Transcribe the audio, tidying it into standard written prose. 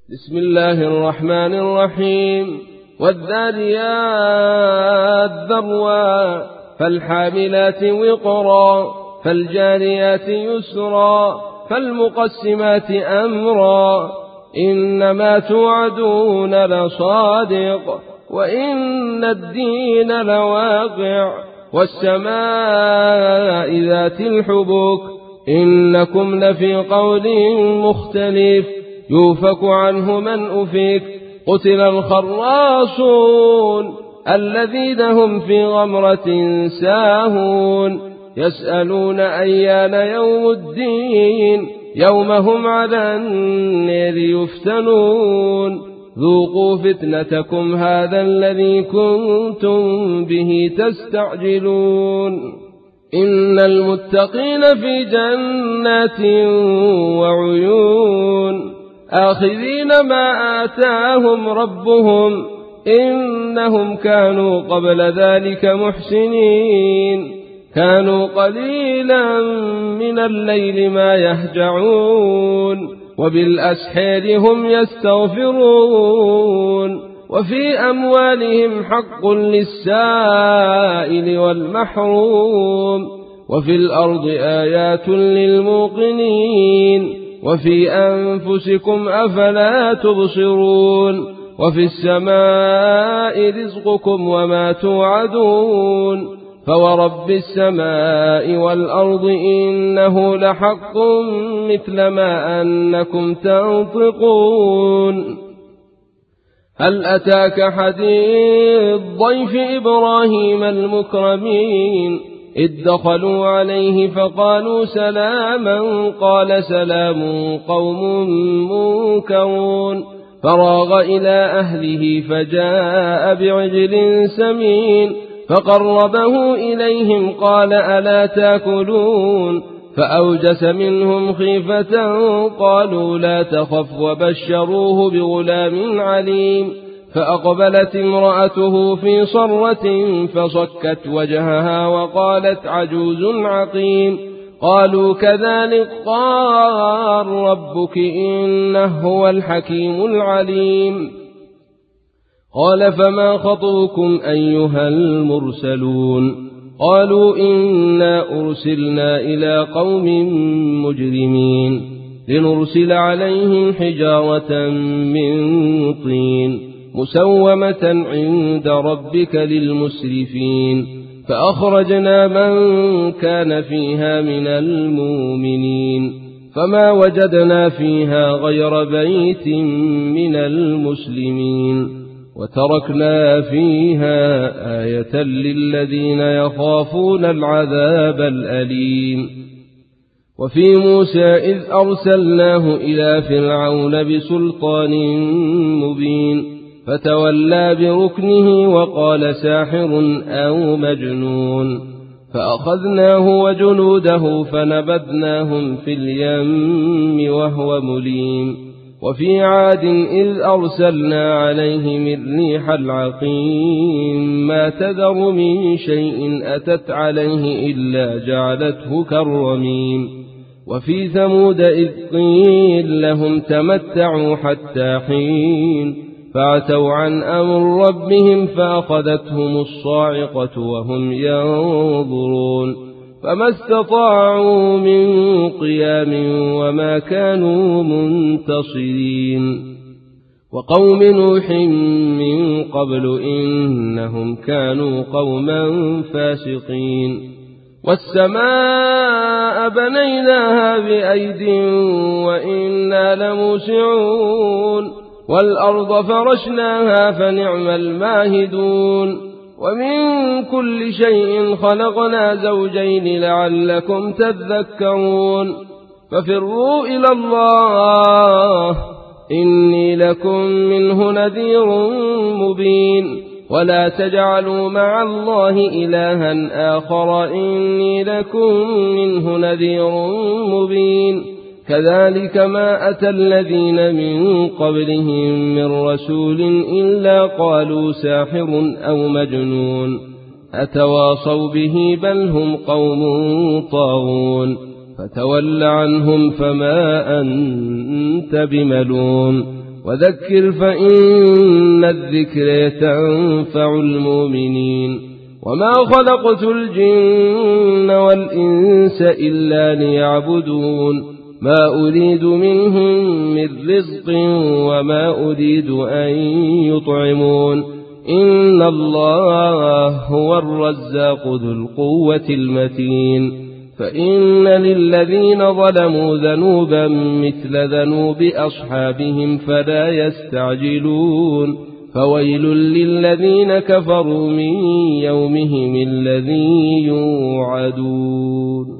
بسم الله الرحمن الرحيم والذاريات ذروا فالحاملات وقرا فالجاريات يسرا فالمقسمات أمرا إنما توعدون لصادق وإن الدين لواقع والسماء ذات الحبك إنكم لفي قول مختلف يوفك عنه من أفك قتل الخراصون الذين هم في غمرة ساهون يسألون أيان يوم الدين يوم هم على النار يفتنون ذوقوا فتنتكم هذا الذي كنتم به تستعجلون إن المتقين في جنات وعيون آخذين ما آتاهم ربهم إنهم كانوا قبل ذلك محسنين كانوا قليلا من الليل ما يهجعون وبالأسحار هم يستغفرون وفي أموالهم حق للسائل والمحروم وفي الأرض آيات للموقنين وفي أنفسكم أفلا تبصرون وفي السماء رزقكم وما توعدون فورب السماء والأرض إنه لحق مثل ما أنكم تنطقون هل أتاك حديث ضيف إبراهيم المكرمين إذ دخلوا عليه فقالوا سلاما قال سلام قوم منكرون فراغ إلى أهله فجاء بعجل سمين فقربه إليهم قال ألا تأكلون فأوجس منهم خيفة قالوا لا تخف وبشروه بغلام عليم فأقبلت امرأته في صرة فصكت وجهها وقالت عجوز عقيم قالوا كذلك قال ربك إنه هو الحكيم العليم قال فما خطبكم أيها المرسلون قالوا إنا أرسلنا إلى قوم مجرمين لنرسل عليهم حجارة من طين مسومة عند ربك للمسرفين فأخرجنا من كان فيها من المؤمنين فما وجدنا فيها غير بيت من المسلمين وتركنا فيها آية للذين يخافون العذاب الأليم وفي موسى إذ أرسلناه إلى فرعون بسلطان مبين فتولى بركنه وقال ساحر أو مجنون فأخذناه وجنوده فنبذناهم في اليم وهو مليم وفي عاد إذ أرسلنا عليهم الريح العقيم ما تذر من شيء أتت عليه إلا جعلته كالرميم وفي ثمود إذ قيل لهم تمتعوا حتى حين فعتوا عن أمر ربهم فأخذتهم الصاعقة وهم ينظرون فما استطاعوا من قيام وما كانوا منتصرين وقوم نوح من قبل إنهم كانوا قوما فاسقين والسماء بنيناها بأيد وإنا لموسعون والأرض فرشناها فنعم الماهدون ومن كل شيء خلقنا زوجين لعلكم تذكرون ففروا إلى الله إني لكم منه نذير مبين ولا تجعلوا مع الله إلها آخر إني لكم منه نذير مبين كذلك ما أتى الذين من قبلهم من رسول إلا قالوا ساحر أو مجنون أتواصوا به بل هم قوم طاغون فتول عنهم فما أنت بملوم وذكر فإن الذكر تنفع المؤمنين وما خلقت الجن والإنس إلا ليعبدون ما أريد منهم من رزق وما أريد أن يطعمون إن الله هو الرزاق ذو القوة المتين فإن للذين ظلموا ذنوبا مثل ذنوب أصحابهم فلا يستعجلون فويل للذين كفروا من يومهم الذي يوعدون